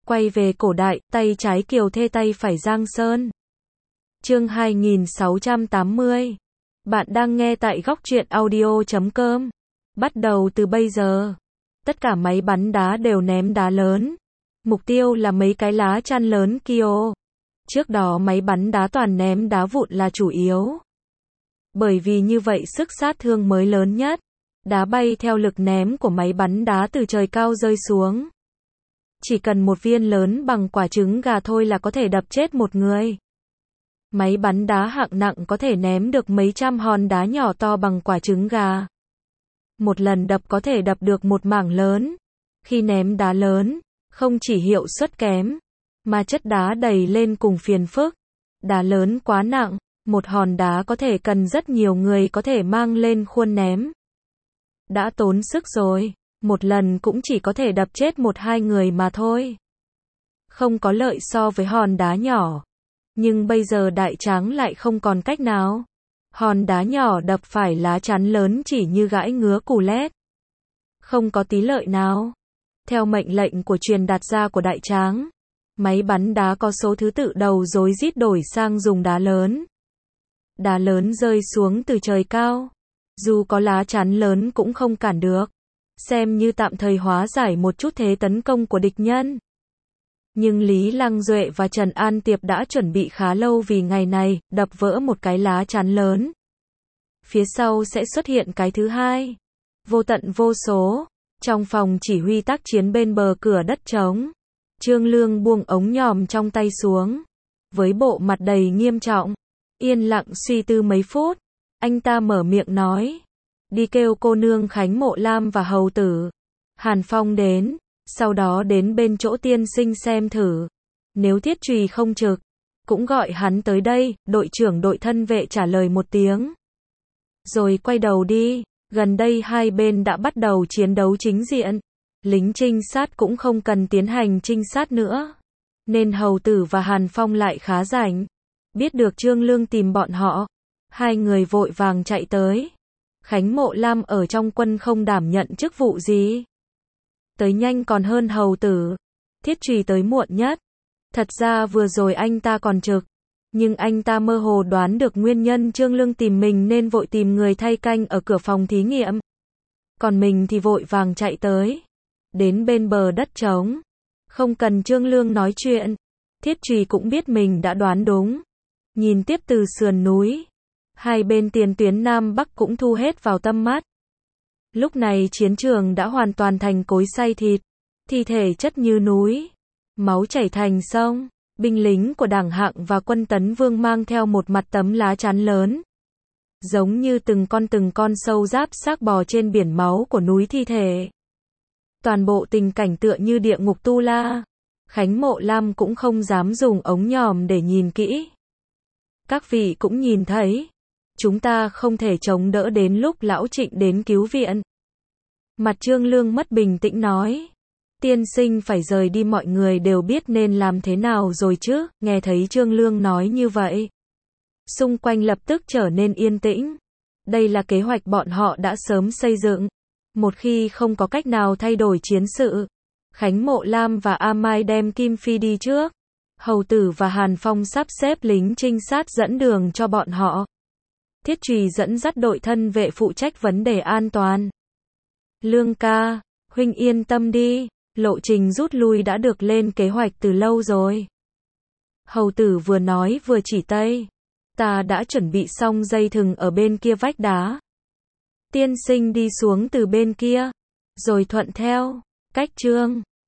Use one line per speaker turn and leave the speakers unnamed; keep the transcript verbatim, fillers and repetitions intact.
Quay về cổ đại, tay trái Kiều Thê tay phải Giang Sơn. Chương hai nghìn sáu trăm tám mươi. Bạn đang nghe tại góc truyện audio chấm com. Bắt đầu từ bây giờ, tất cả máy bắn đá đều ném đá lớn. Mục tiêu là mấy cái lá chắn lớn kia. Trước đó máy bắn đá toàn ném đá vụn là chủ yếu. Bởi vì như vậy sức sát thương mới lớn nhất. Đá bay theo lực ném của máy bắn đá từ trời cao rơi xuống. Chỉ cần một viên lớn bằng quả trứng gà thôi là có thể đập chết một người. Máy bắn đá hạng nặng có thể ném được mấy trăm hòn đá nhỏ to bằng quả trứng gà. Một lần đập có thể đập được một mảng lớn. Khi ném đá lớn, không chỉ hiệu suất kém, mà chất đá đầy lên cùng phiền phức. Đá lớn quá nặng, một hòn đá có thể cần rất nhiều người có thể mang lên khuôn ném. Đã tốn sức rồi, một lần cũng chỉ có thể đập chết một hai người mà thôi. Không có lợi so với hòn đá nhỏ. Nhưng bây giờ Đại Tráng lại không còn cách nào. Hòn đá nhỏ đập phải lá chắn lớn chỉ như gãi ngứa củ lét. Không có tí lợi nào. Theo mệnh lệnh của truyền đạt ra của Đại Tráng, máy bắn đá có số thứ tự đầu rối rít đổi sang dùng đá lớn. Đá lớn rơi xuống từ trời cao. Dù có lá chắn lớn cũng không cản được. Xem như tạm thời hóa giải một chút thế tấn công của địch nhân. Nhưng Lý Lăng Duệ và Trần An Tiệp đã chuẩn bị khá lâu vì ngày này, đập vỡ một cái lá chắn lớn. Phía sau sẽ xuất hiện cái thứ hai. Vô tận vô số. Trong phòng chỉ huy tác chiến bên bờ cửa đất trống, Trương Lương buông ống nhòm trong tay xuống. Với bộ mặt đầy nghiêm trọng, yên lặng suy tư mấy phút, anh ta mở miệng nói. Đi kêu cô nương Khánh Mộ Lam và hầu tử Hàn Phong đến, sau đó đến bên chỗ tiên sinh xem thử. Nếu Thiết Trùy không trực, cũng gọi hắn tới đây. Đội trưởng đội thân vệ trả lời một tiếng. Rồi quay đầu đi. Gần đây hai bên đã bắt đầu chiến đấu chính diện. Lính trinh sát cũng không cần tiến hành trinh sát nữa. Nên hầu tử và Hàn Phong lại khá rảnh. Biết được Trương Lương tìm bọn họ, hai người vội vàng chạy tới. Khánh Mộ Lam ở trong quân không đảm nhận chức vụ gì. Tới nhanh còn hơn hầu tử. Thiết Trùy tới muộn nhất. Thật ra vừa rồi anh ta còn trực. Nhưng anh ta mơ hồ đoán được nguyên nhân Trương Lương tìm mình nên vội tìm người thay canh ở cửa phòng thí nghiệm. Còn mình thì vội vàng chạy tới. Đến bên bờ đất trống. Không cần Trương Lương nói chuyện. Thiết Trùy cũng biết mình đã đoán đúng. Nhìn tiếp từ sườn núi. Hai bên tiền tuyến Nam Bắc cũng thu hết vào tâm mắt. Lúc này chiến trường đã hoàn toàn thành cối xay thịt. Thi thể chất như núi. Máu chảy thành sông. Binh lính của Đảng Hạng và quân Tấn Vương mang theo một mặt tấm lá chắn lớn. Giống như từng con từng con sâu giáp xác bò trên biển máu của núi thi thể. Toàn bộ tình cảnh tựa như địa ngục Tu La. Khánh Mộ Lam cũng không dám dùng ống nhòm để nhìn kỹ. Các vị cũng nhìn thấy. Chúng ta không thể chống đỡ đến lúc lão Trịnh đến cứu viện. Mặt Trương Lương mất bình tĩnh nói. Tiên sinh phải rời đi, mọi người đều biết nên làm thế nào rồi chứ. Nghe thấy Trương Lương nói như vậy, xung quanh lập tức trở nên yên tĩnh. Đây là kế hoạch bọn họ đã sớm xây dựng. Một khi không có cách nào thay đổi chiến sự, Khánh Mộ Lam và A Mai đem Kim Phi đi trước. Hầu tử và Hàn Phong sắp xếp lính trinh sát dẫn đường cho bọn họ. Thiết Trùy dẫn dắt đội thân vệ phụ trách vấn đề an toàn. Lương ca, huynh yên tâm đi. Lộ trình rút lui đã được lên kế hoạch từ lâu rồi. Hầu tử vừa nói vừa chỉ tay. Ta đã chuẩn bị xong dây thừng ở bên kia vách đá. Tiên sinh đi xuống từ bên kia. Rồi thuận theo. Cách Trương